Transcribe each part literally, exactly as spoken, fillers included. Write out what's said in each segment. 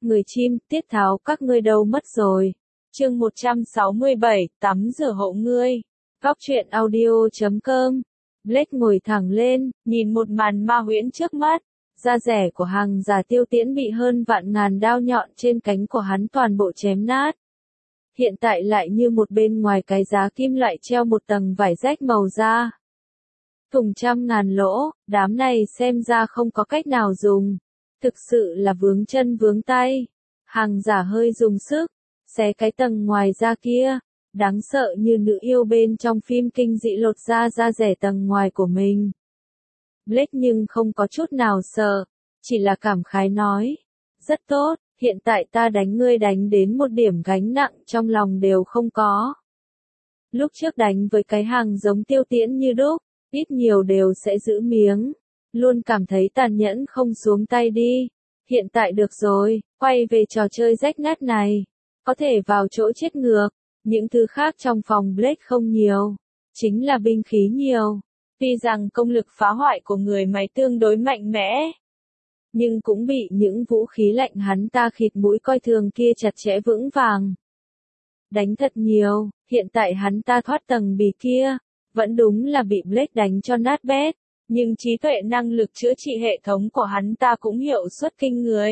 người chim, tiết tháo các ngươi đâu mất rồi. Chương một trăm sáu mươi bảy, tắm rửa hộ ngươi. Góc truyện audio chấm com. Blake ngồi thẳng lên, nhìn một màn ma huyễn trước mắt. Da rẻ của hàng giả Tiêu Tiễn bị hơn vạn ngàn đao nhọn trên cánh của hắn toàn bộ chém nát. Hiện tại lại như một bên ngoài cái giá kim loại treo một tầng vải rách màu da. Thùng trăm ngàn lỗ, đám này xem ra không có cách nào dùng. Thực sự là vướng chân vướng tay. Hàng giả hơi dùng sức, xé cái tầng ngoài da kia. Đáng sợ như nữ yêu bên trong phim kinh dị lột da da rẻ tầng ngoài của mình. Blake nhưng không có chút nào sợ, chỉ là cảm khái nói. Rất tốt, hiện tại ta đánh ngươi đánh đến một điểm gánh nặng trong lòng đều không có. Lúc trước đánh với cái hàng giống Tiêu Tiễn như đúc, ít nhiều đều sẽ giữ miếng. Luôn cảm thấy tàn nhẫn không xuống tay đi. Hiện tại được rồi, quay về trò chơi rách nát này. Có thể vào chỗ chết ngược. Những thứ khác trong phòng Blake không nhiều. Chính là binh khí nhiều. Tuy rằng công lực phá hoại của người máy tương đối mạnh mẽ. Nhưng cũng bị những vũ khí lạnh hắn ta khịt mũi coi thường kia chặt chẽ vững vàng. Đánh thật nhiều, hiện tại hắn ta thoát tầng bì kia. Vẫn đúng là bị Blake đánh cho nát bét. Nhưng trí tuệ năng lực chữa trị hệ thống của hắn ta cũng hiệu suất kinh người.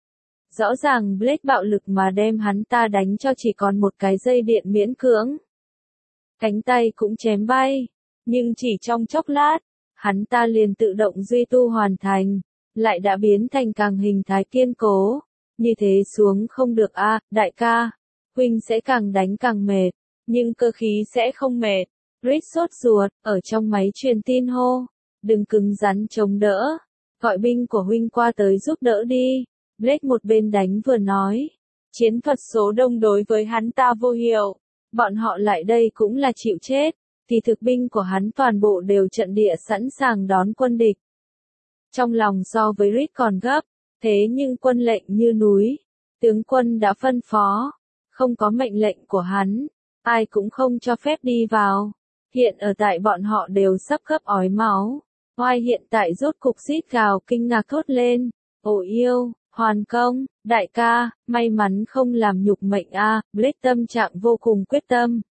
Rõ ràng Blake bạo lực mà đem hắn ta đánh cho chỉ còn một cái dây điện miễn cưỡng. Cánh tay cũng chém bay. Nhưng chỉ trong chốc lát, hắn ta liền tự động duy tu hoàn thành. Lại đã biến thành càng hình thái kiên cố. Như thế xuống không được a à, đại ca. Huynh sẽ càng đánh càng mệt. Nhưng cơ khí sẽ không mệt. Rick sốt ruột, ở trong máy truyền tin hô. Đừng cứng rắn chống đỡ. Gọi binh của huynh qua tới giúp đỡ đi. Blake một bên đánh vừa nói. Chiến thuật số đông đối với hắn ta vô hiệu. Bọn họ lại đây cũng là chịu chết. Thì thực binh của hắn toàn bộ đều trận địa sẵn sàng đón quân địch. Trong lòng so với Rick còn gấp. Thế nhưng quân lệnh như núi. Tướng quân đã phân phó. Không có mệnh lệnh của hắn. Ai cũng không cho phép đi vào. Hiện ở tại bọn họ đều sắp khớp ói máu. Oai hiện tại rốt cục rít gào kinh ngạc thốt lên. Ồ yêu, hoàn công, đại ca, may mắn không làm nhục mệnh a. À, Blake tâm trạng vô cùng quyết tâm.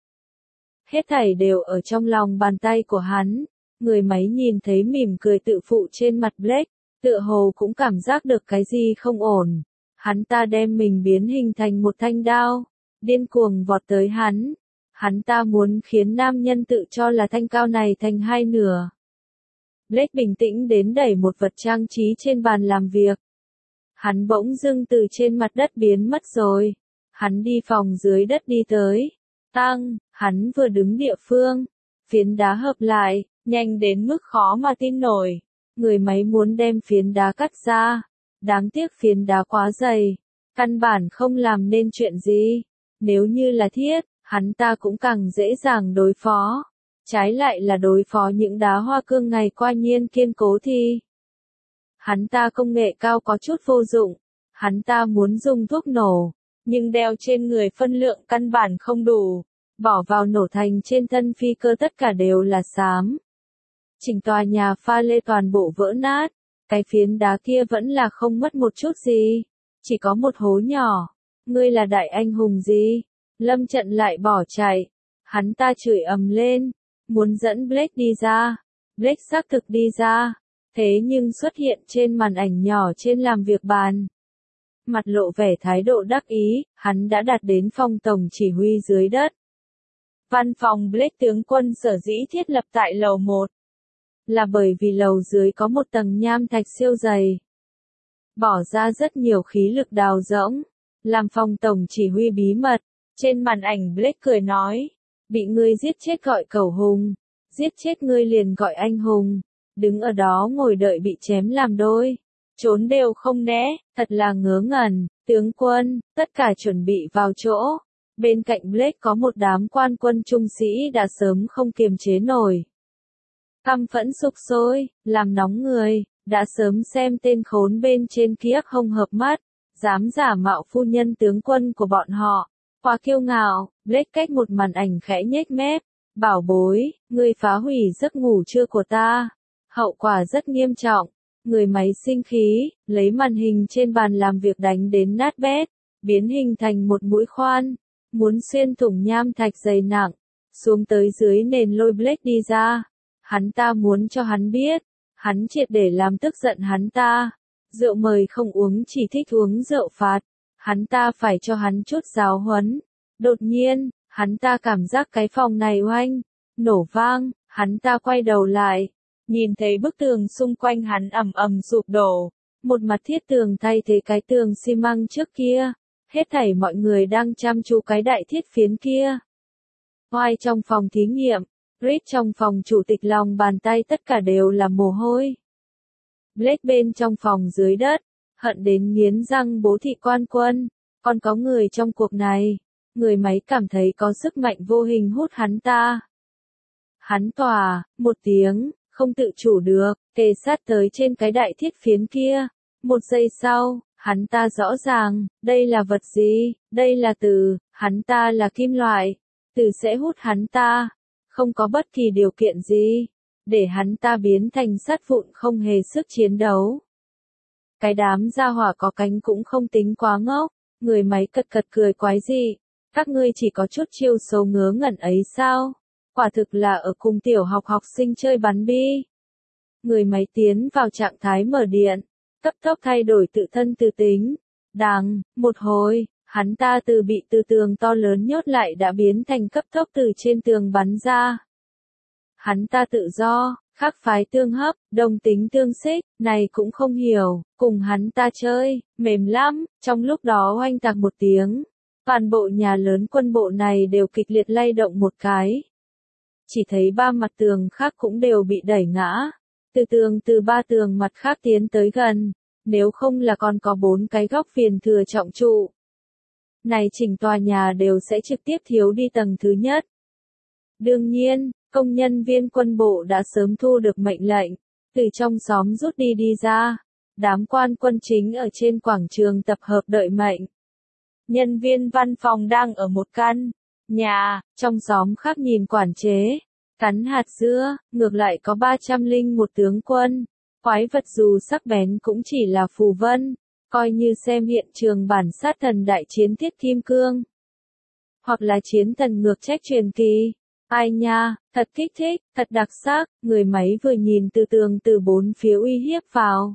Hết thảy đều ở trong lòng bàn tay của hắn. Người máy nhìn thấy mỉm cười tự phụ trên mặt Blake, tựa hồ cũng cảm giác được cái gì không ổn. Hắn ta đem mình biến hình thành một thanh đao, điên cuồng vọt tới hắn. Hắn ta muốn khiến nam nhân tự cho là thanh cao này thành hai nửa. Blake bình tĩnh đến đẩy một vật trang trí trên bàn làm việc. Hắn bỗng dưng từ trên mặt đất biến mất rồi. Hắn đi phòng dưới đất đi tới. Tăng, hắn vừa đứng địa phương. Phiến đá hợp lại, nhanh đến mức khó mà tin nổi. Người máy muốn đem phiến đá cắt ra. Đáng tiếc phiến đá quá dày. Căn bản không làm nên chuyện gì. Nếu như là thiết, hắn ta cũng càng dễ dàng đối phó. Trái lại là đối phó những đá hoa cương ngày qua nhiên kiên cố thì hắn ta công nghệ cao có chút vô dụng. Hắn ta muốn dùng thuốc nổ, nhưng đeo trên người phân lượng căn bản không đủ. Bỏ vào nổ thành trên thân phi cơ tất cả đều là xám. Chỉnh tòa nhà pha lê toàn bộ vỡ nát. Cái phiến đá kia vẫn là không mất một chút gì. Chỉ có một hố nhỏ. Ngươi là đại anh hùng gì? Lâm Trận lại bỏ chạy. Hắn ta chửi ầm lên. Muốn dẫn Blake đi ra. Blake xác thực đi ra. Thế nhưng xuất hiện trên màn ảnh nhỏ trên làm việc bàn. Mặt lộ vẻ thái độ đắc ý, hắn đã đạt đến phòng tổng chỉ huy dưới đất. Văn phòng Blake tướng quân sở dĩ thiết lập tại lầu một. Là bởi vì lầu dưới có một tầng nham thạch siêu dày. Bỏ ra rất nhiều khí lực đào rỗng. Làm phòng tổng chỉ huy bí mật. Trên màn ảnh Blake cười nói. Bị ngươi giết chết gọi cầu hùng. Giết chết ngươi liền gọi anh hùng. Đứng ở đó ngồi đợi bị chém làm đôi. Trốn đều không né, thật là ngớ ngẩn. Tướng quân, tất cả chuẩn bị vào chỗ. Bên cạnh Blake có một đám quan quân trung sĩ đã sớm không kiềm chế nổi. Căm phẫn sục sôi, làm nóng người, đã sớm xem tên khốn bên trên kia không hợp mắt. Dám giả mạo phu nhân tướng quân của bọn họ. Quá kiêu ngạo, Blake cách một màn ảnh khẽ nhếch mép. Bảo bối, ngươi phá hủy giấc ngủ trưa của ta. Hậu quả rất nghiêm trọng. Người máy sinh khí, lấy màn hình trên bàn làm việc đánh đến nát bét, biến hình thành một mũi khoan, muốn xuyên thủng nham thạch dày nặng, xuống tới dưới nền lôi Blake đi ra. Hắn ta muốn cho hắn biết, hắn triệt để làm tức giận hắn ta. Rượu mời không uống, chỉ thích uống rượu phạt. Hắn ta phải cho hắn chút giáo huấn. Đột nhiên, hắn ta cảm giác cái phòng này oanh, nổ vang, hắn ta quay đầu lại, nhìn thấy bức tường xung quanh hắn ầm ầm sụp đổ. Một mặt thiết tường thay thế cái tường xi măng trước kia. Hết thảy mọi người đang chăm chú cái đại thiết phiến kia. Oai trong phòng thí nghiệm, Reed trong phòng chủ tịch lòng bàn tay tất cả đều là mồ hôi. Blake bên trong phòng dưới đất, hận đến nghiến răng bố thị quan quân, còn có người trong cuộc này. Người máy cảm thấy có sức mạnh vô hình hút hắn ta. Hắn tòa, một tiếng, không tự chủ được, kề sát tới trên cái đại thiết phiến kia. Một giây sau, hắn ta rõ ràng, đây là vật gì, đây là từ, hắn ta là kim loại, từ sẽ hút hắn ta, không có bất kỳ điều kiện gì, để hắn ta biến thành sắt vụn không hề sức chiến đấu. Cái đám gia hỏa có cánh cũng không tính quá ngốc, người máy cật cật cười quái dị, các ngươi chỉ có chút chiêu số ngớ ngẩn ấy sao, quả thực là ở cùng tiểu học học sinh chơi bắn bi. Người máy tiến vào trạng thái mở điện, cấp tốc thay đổi tự thân từ tính, đằng, một hồi, hắn ta từ bị từ tường to lớn nhốt lại đã biến thành cấp tốc từ trên tường bắn ra. Hắn ta tự do, khác phái tương hấp, đồng tính tương xích, này cũng không hiểu, cùng hắn ta chơi, mềm lắm, trong lúc đó oanh tạc một tiếng. Toàn bộ nhà lớn quân bộ này đều kịch liệt lay động một cái. Chỉ thấy ba mặt tường khác cũng đều bị đẩy ngã. Từ tường từ ba tường mặt khác tiến tới gần, nếu không là còn có bốn cái góc viền thừa trọng trụ. Này chỉnh tòa nhà đều sẽ trực tiếp thiếu đi tầng thứ nhất. Đương nhiên, công nhân viên quân bộ đã sớm thu được mệnh lệnh, từ trong xóm rút đi đi ra. Đám quan quân chính ở trên quảng trường tập hợp đợi mệnh. Nhân viên văn phòng đang ở một căn nhà, trong xóm khác nhìn quản chế, cắn hạt dưa, ngược lại có ba trăm linh một tướng quân. Quái vật dù sắc bén cũng chỉ là phù vân, coi như xem hiện trường bản sát thần đại chiến thiết kim cương. Hoặc là chiến thần ngược trách truyền kỳ. Ai nha, thật kích thích, thật đặc sắc, người máy vừa nhìn từ tường từ bốn phía uy hiếp vào.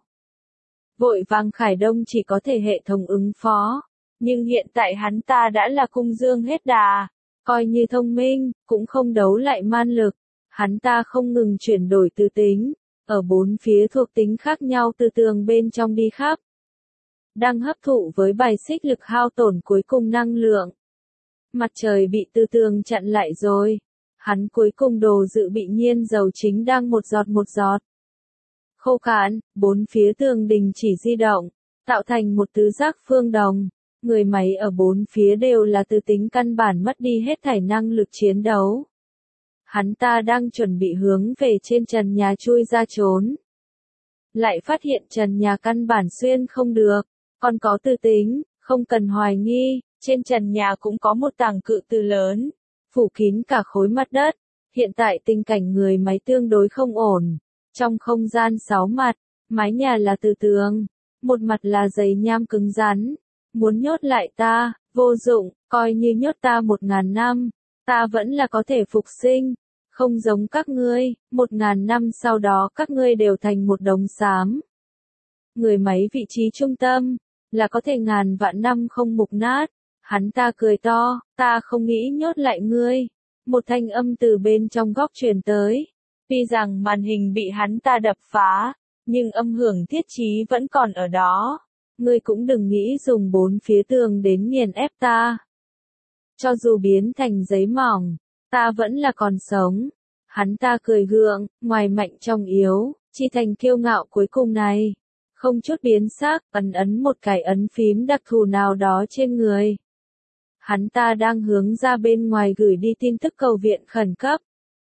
Vội vàng Khải Đông chỉ có thể hệ thống ứng phó. Nhưng hiện tại hắn ta đã là cung dương hết đà, coi như thông minh, cũng không đấu lại man lực. Hắn ta không ngừng chuyển đổi từ tính, ở bốn phía thuộc tính khác nhau từ tường bên trong đi khắp. Đang hấp thụ với bài xích lực hao tổn cuối cùng năng lượng. Mặt trời bị từ tường chặn lại rồi. Hắn cuối cùng đồ dự bị nhiên dầu chính đang một giọt một giọt. Khô cạn, bốn phía tường đình chỉ di động, tạo thành một tứ giác phương đồng. Người máy ở bốn phía đều là từ tính căn bản mất đi hết thảy năng lực chiến đấu. Hắn ta đang chuẩn bị hướng về trên trần nhà chui ra trốn. Lại phát hiện trần nhà căn bản xuyên không được, còn có từ tính, không cần hoài nghi, trên trần nhà cũng có một tảng cự từ lớn, phủ kín cả khối mặt đất. Hiện tại tình cảnh người máy tương đối không ổn. Trong không gian sáu mặt, mái nhà là từ tường, một mặt là giấy nham cứng rắn. Muốn nhốt lại ta, vô dụng, coi như nhốt ta một ngàn năm, ta vẫn là có thể phục sinh, không giống các ngươi, một ngàn năm sau đó các ngươi đều thành một đống xám. Người máy vị trí trung tâm, là có thể ngàn vạn năm không mục nát, hắn ta cười to, ta không nghĩ nhốt lại ngươi. Một thanh âm từ bên trong góc truyền tới, tuy rằng màn hình bị hắn ta đập phá, nhưng âm hưởng thiết trí vẫn còn ở đó. Ngươi cũng đừng nghĩ dùng bốn phía tường đến nghiền ép ta. Cho dù biến thành giấy mỏng, ta vẫn là còn sống. Hắn ta cười gượng, ngoài mạnh trong yếu, chi thành kiêu ngạo cuối cùng này. Không chút biến sắc, ấn ấn một cái ấn phím đặc thù nào đó trên người. Hắn ta đang hướng ra bên ngoài gửi đi tin tức cầu viện khẩn cấp.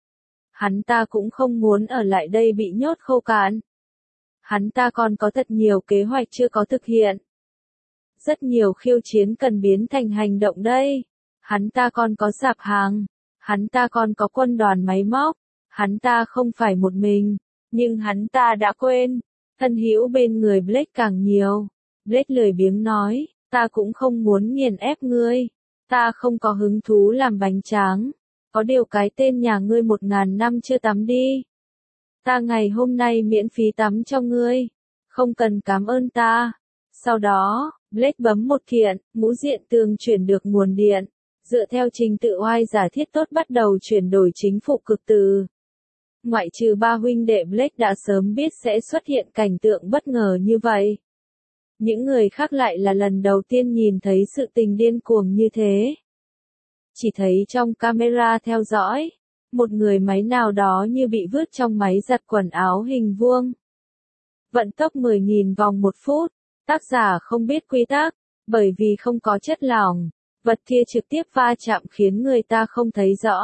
Hắn ta cũng không muốn ở lại đây bị nhốt khô cạn. Hắn ta còn có thật nhiều kế hoạch chưa có thực hiện. Rất nhiều khiêu chiến cần biến thành hành động đây. Hắn ta còn có sạp hàng. Hắn ta còn có quân đoàn máy móc. Hắn ta không phải một mình. Nhưng hắn ta đã quên. Thân hữu bên người Blake càng nhiều. Blake lười biếng nói, ta cũng không muốn nghiền ép ngươi. Ta không có hứng thú làm bánh tráng. Có điều cái tên nhà ngươi một ngàn năm chưa tắm đi. Ta ngày hôm nay miễn phí tắm cho ngươi. Không cần cảm ơn ta. Sau đó, Blake bấm một kiện, ngũ diện tường chuyển được nguồn điện. Dựa theo trình tự oai giả thiết tốt bắt đầu chuyển đổi chính phủ cực từ. Ngoại trừ ba huynh đệ Blake đã sớm biết sẽ xuất hiện cảnh tượng bất ngờ như vậy. Những người khác lại là lần đầu tiên nhìn thấy sự tình điên cuồng như thế. Chỉ thấy trong camera theo dõi, một người máy nào đó như bị vứt trong máy giặt quần áo hình vuông. Vận tốc mười nghìn vòng một phút, tác giả không biết quy tắc, bởi vì không có chất lỏng, vật kia trực tiếp va chạm khiến người ta không thấy rõ.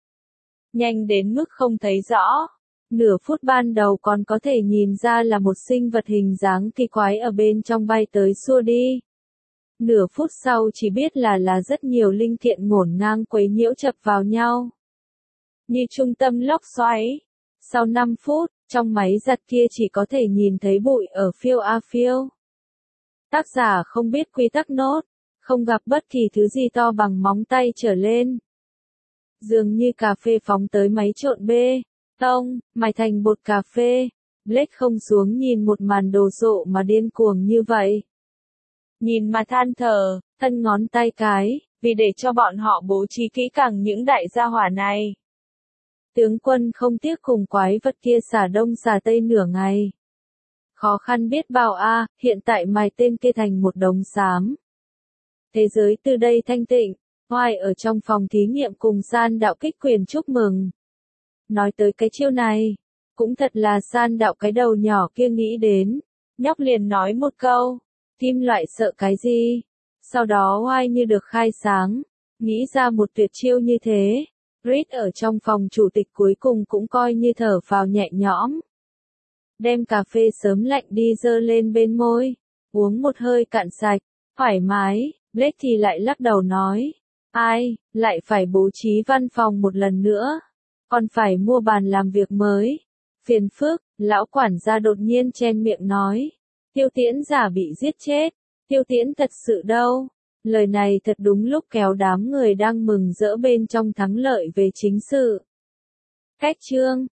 Nhanh đến mức không thấy rõ. Nửa phút ban đầu còn có thể nhìn ra là một sinh vật hình dáng kỳ quái ở bên trong bay tới xua đi. Nửa phút sau chỉ biết là là rất nhiều linh kiện ngổn ngang quấy nhiễu chập vào nhau. Như trung tâm lốc xoáy. Sau năm phút, trong máy giặt kia chỉ có thể nhìn thấy bụi ở phiêu a phiêu. Tác giả không biết quy tắc nốt, không gặp bất kỳ thứ gì to bằng móng tay trở lên. Dường như cà phê phóng tới máy trộn bê tông, mài thành bột cà phê. Blake không xuống nhìn một màn đồ sộ mà điên cuồng như vậy. Nhìn mà than thở, thân ngón tay cái, vì để cho bọn họ bố trí kỹ càng những đại gia hỏa này. Tướng quân không tiếc cùng quái vật kia xả đông xả tây nửa ngày. Khó khăn biết bao a, hiện tại mài tên kia thành một đống xám. Thế giới từ đây thanh tịnh, Hoài ở trong phòng thí nghiệm cùng San đạo kích quyền chúc mừng. Nói tới cái chiêu này, cũng thật là San đạo cái đầu nhỏ kia nghĩ đến. Nhóc liền nói một câu, kim loại sợ cái gì? Sau đó Hoài như được khai sáng, nghĩ ra một tuyệt chiêu như thế. Reed ở trong phòng chủ tịch cuối cùng cũng coi như thở phào nhẹ nhõm. Đem cà phê sớm lạnh đi dơ lên bên môi, uống một hơi cạn sạch, thoải mái. Blake thì lại lắc đầu nói, ai, lại phải bố trí văn phòng một lần nữa, còn phải mua bàn làm việc mới. Phiền phức, lão quản gia đột nhiên chen miệng nói, Tiêu Tiễn giả bị giết chết, Tiêu Tiễn thật sự đâu. Lời này thật đúng lúc kéo đám người đang mừng rỡ bên trong thắng lợi về chính sự. Cách chương